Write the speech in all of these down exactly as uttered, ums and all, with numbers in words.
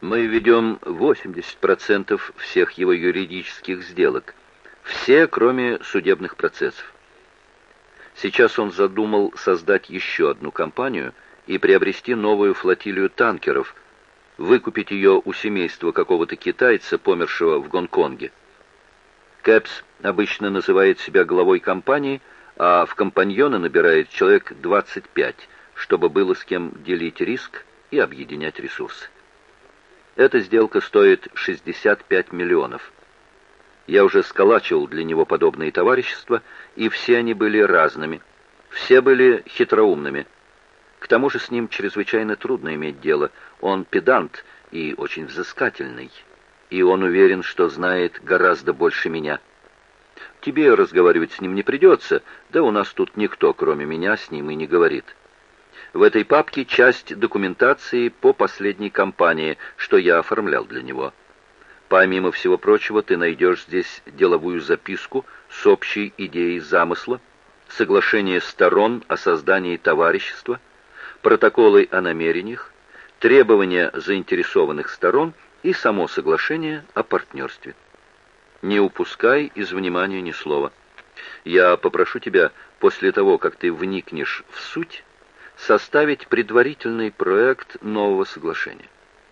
Мы ведем восемьдесят процентов всех его юридических сделок. Все, кроме судебных процессов. Сейчас он задумал создать еще одну компанию и приобрести новую флотилию танкеров, выкупить ее у семейства какого-то китайца, помершего в Гонконге. Кэпс обычно называет себя главой компании, а в компаньоны набирает человек двадцать пять, чтобы было с кем делить риск и объединять ресурсы. Эта сделка стоит шестьдесят пять миллионов. Я уже сколачивал для него подобные товарищества, и все они были разными. Все были хитроумными. К тому же с ним чрезвычайно трудно иметь дело. Он педант и очень взыскательный. И он уверен, что знает гораздо больше меня. Тебе разговаривать с ним не придется, да у нас тут никто, кроме меня, с ним и не говорит. В этой папке часть документации по последней кампании, что я оформлял для него. Помимо всего прочего, ты найдешь здесь деловую записку с общей идеей замысла, соглашение сторон о создании товарищества, протоколы о намерениях, требования заинтересованных сторон и само соглашение о партнерстве. Не упускай из внимания ни слова. Я попрошу тебя, после того, как ты вникнешь в суть, составить предварительный проект нового соглашения.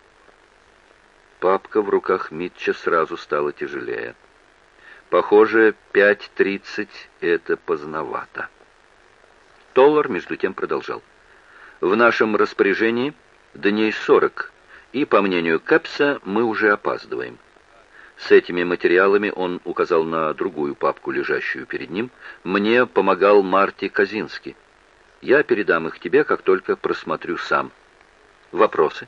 Папка в руках Митча сразу стала тяжелее. Похоже, пять тридцать — это поздновато. Толлар, между тем, продолжал. В нашем распоряжении дней сорок, и, по мнению Кэпса, мы уже опаздываем. С этими материалами он указал на другую папку, лежащую перед ним. Мне помогал Марти Казинский. Я передам их тебе, как только просмотрю сам. Вопросы?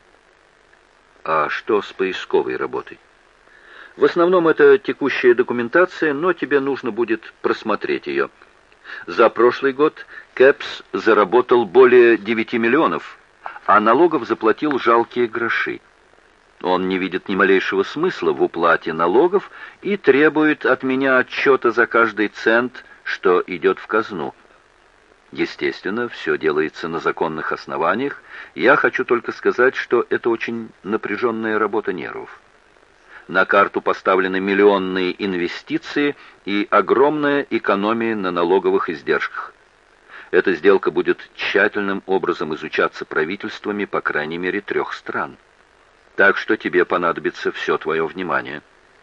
А что с поисковой работой? В основном это текущая документация, но тебе нужно будет просмотреть ее. За прошлый год Кэпс заработал более девяти миллионов, а налогов заплатил жалкие гроши. Он не видит ни малейшего смысла в уплате налогов и требует от меня отчета за каждый цент, что идет в казну. Естественно, все делается на законных основаниях. Я хочу только сказать, что это очень напряженная работа нервов. На карту поставлены миллионные инвестиции и огромная экономия на налоговых издержках. Эта сделка будет тщательным образом изучаться правительствами, по крайней мере, трех стран. Так что тебе понадобится все твое внимание.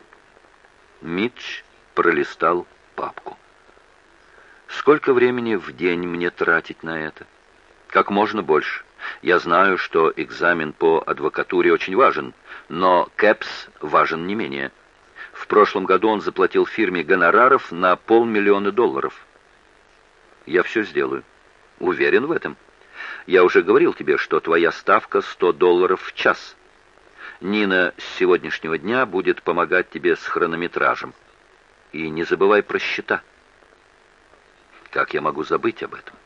Митч пролистал папку. Сколько времени в день мне тратить на это? Как можно больше. Я знаю, что экзамен по адвокатуре очень важен, но Кэпс важен не менее. В прошлом году он заплатил фирме гонораров на полмиллиона долларов. Я все сделаю. Уверен в этом. Я уже говорил тебе, что твоя ставка сто долларов в час. Нина с сегодняшнего дня будет помогать тебе с хронометражем. И не забывай про счета. Как я могу забыть об этом?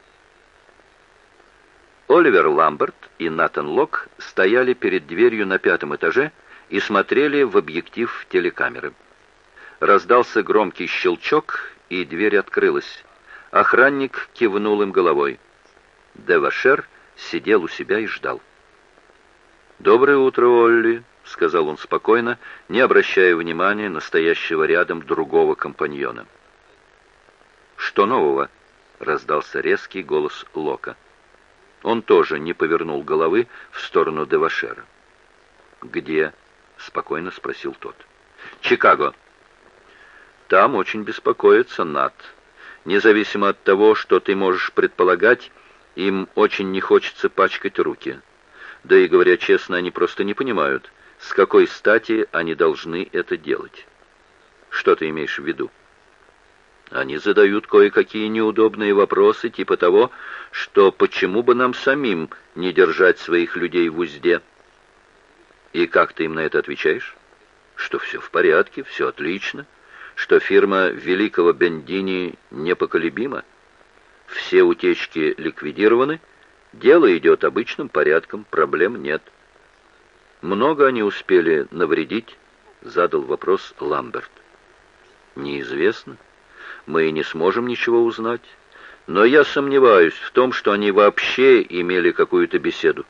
Оливер Ламберт и Натан Лок стояли перед дверью на пятом этаже и смотрели в объектив телекамеры. Раздался громкий щелчок, и дверь открылась. Охранник кивнул им головой. Девашер сидел у себя и ждал. «Доброе утро, Олли», — сказал он спокойно, не обращая внимания на стоящего рядом другого компаньона. «Что нового?» — раздался резкий голос Лока. Он тоже не повернул головы в сторону Девашера. «Где?» — спокойно спросил тот. «Чикаго». «Там очень беспокоится Нат. Независимо от того, что ты можешь предполагать, им очень не хочется пачкать руки. Да и, говоря честно, они просто не понимают, с какой стати они должны это делать. Что ты имеешь в виду?» Они задают кое-какие неудобные вопросы, типа того, что почему бы нам самим не держать своих людей в узде. И как ты им на это отвечаешь? Что все в порядке, все отлично, что фирма великого Бендини непоколебима, все утечки ликвидированы, дело идет обычным порядком, проблем нет. Много они успели навредить? Задал вопрос Ламберт. Неизвестно. Мы не сможем ничего узнать. Но я сомневаюсь в том, что они вообще имели какую-то беседу.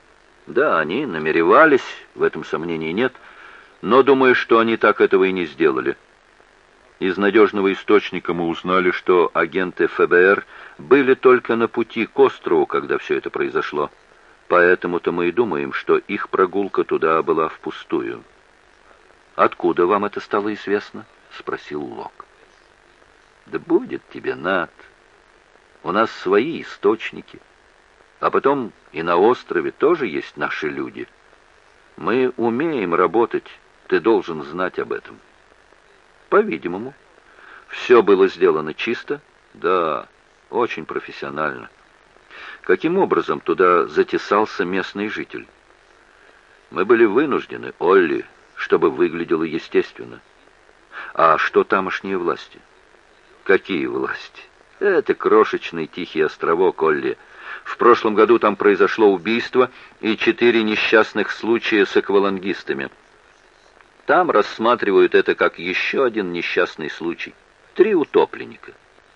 Да, они намеревались, в этом сомнений нет, но думаю, что они так этого и не сделали. Из надежного источника мы узнали, что агенты эф бэ эр были только на пути к острову, когда все это произошло. Поэтому-то мы и думаем, что их прогулка туда была впустую. «Откуда вам это стало известно?» — спросил Лок. «Да будет тебе, Нат. У нас свои источники. А потом и на острове тоже есть наши люди. Мы умеем работать, ты должен знать об этом». «По-видимому. Все было сделано чисто?» «Да, очень профессионально». «Каким образом туда затесался местный житель?» «Мы были вынуждены, Олли, чтобы выглядело естественно». «А что тамошние власти?» «Какие власти?» «Это крошечный тихий островок, Олли. В прошлом году там произошло убийство и четыре несчастных случая с аквалангистами. Там рассматривают это как еще один несчастный случай. Три утопленника».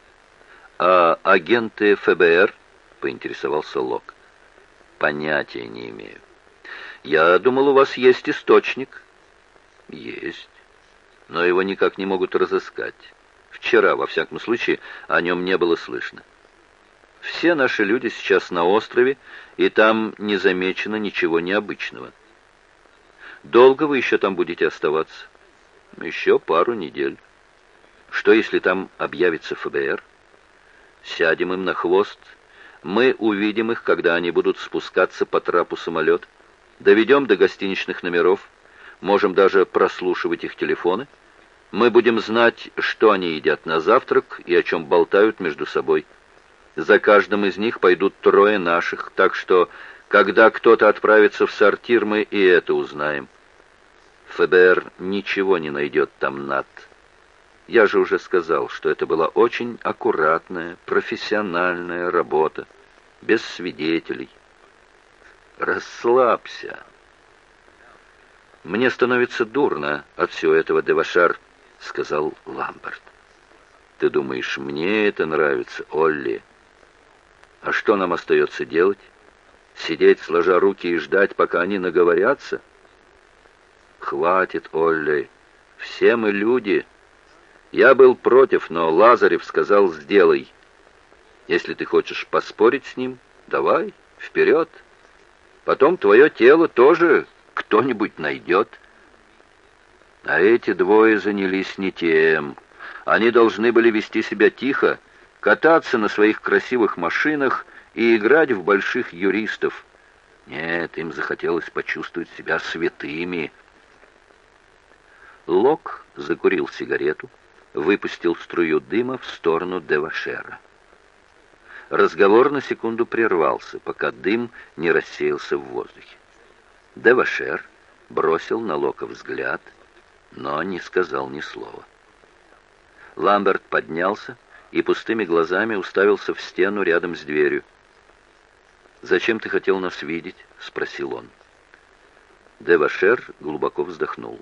«А агенты эф бэ эр?» — поинтересовался Лок. «Понятия не имею. Я думал, у вас есть источник». «Есть. Но его никак не могут разыскать. Вчера, во всяком случае, о нем не было слышно. Все наши люди сейчас на острове, и там не замечено ничего необычного. Долго вы еще там будете оставаться?» «Еще пару недель». «Что, если там объявится эф бэ эр?» «Сядем им на хвост. Мы увидим их, когда они будут спускаться по трапу самолета. Доведем до гостиничных номеров. Можем даже прослушивать их телефоны. Мы будем знать, что они едят на завтрак и о чем болтают между собой. За каждым из них пойдут трое наших, так что, когда кто-то отправится в сортир, мы и это узнаем. эф бэ эр ничего не найдет там, Нат. Я же уже сказал, что это была очень аккуратная, профессиональная работа, без свидетелей. Расслабься. Мне становится дурно от всего этого, Девашар, — сказал Ламберт. «Ты думаешь, мне это нравится, Олли? А что нам остается делать? Сидеть, сложа руки, и ждать, пока они наговорятся? Хватит, Олли. Все мы люди. Я был против, но Лазарев сказал «сделай». Если ты хочешь поспорить с ним, давай, вперед. Потом твое тело тоже кто-нибудь найдет». А эти двое занялись не тем. Они должны были вести себя тихо, кататься на своих красивых машинах и играть в больших юристов. Нет, им захотелось почувствовать себя святыми. Лок закурил сигарету, выпустил струю дыма в сторону Девашера. Разговор на секунду прервался, пока дым не рассеялся в воздухе. Девашер бросил на Лока взгляд, но не сказал ни слова. Ламберт поднялся и пустыми глазами уставился в стену рядом с дверью. «Зачем ты хотел нас видеть?» — спросил он. Девашер глубоко вздохнул.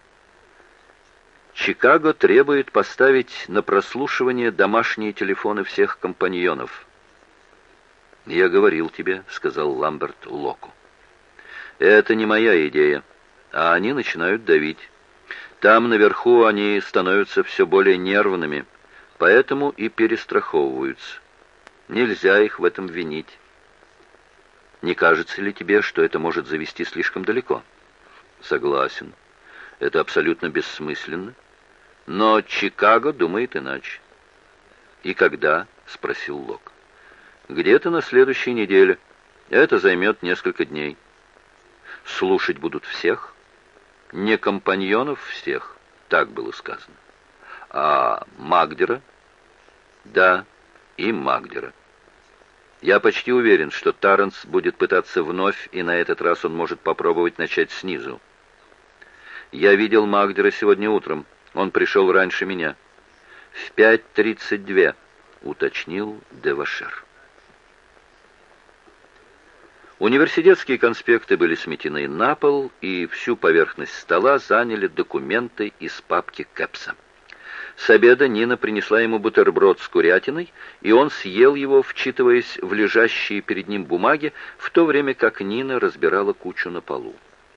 «Чикаго требует поставить на прослушивание домашние телефоны всех компаньонов». «Я говорил тебе», — сказал Ламберт Локу. «Это не моя идея, а они начинают давить. Там наверху они становятся все более нервными, поэтому и перестраховываются. Нельзя их в этом винить. Не кажется ли тебе, что это может завести слишком далеко?» «Согласен. Это абсолютно бессмысленно. Но Чикаго думает иначе». «И когда?» — спросил Лок. «Где-то на следующей неделе. Это займет несколько дней». «Слушать будут всех?» «Не компаньонов всех», так было сказано. «А Магдера?» «Да, и Магдера. Я почти уверен, что Тарренс будет пытаться вновь, и на этот раз он может попробовать начать снизу. Я видел Магдера сегодня утром. Он пришел раньше меня. В пять тридцать два, уточнил Девашер. Университетские конспекты были сметены на пол, и всю поверхность стола заняли документы из папки Кэпса. С обеда Нина принесла ему бутерброд с курятиной, и он съел его, вчитываясь в лежащие перед ним бумаги, в то время как Нина разбирала кучу на полу.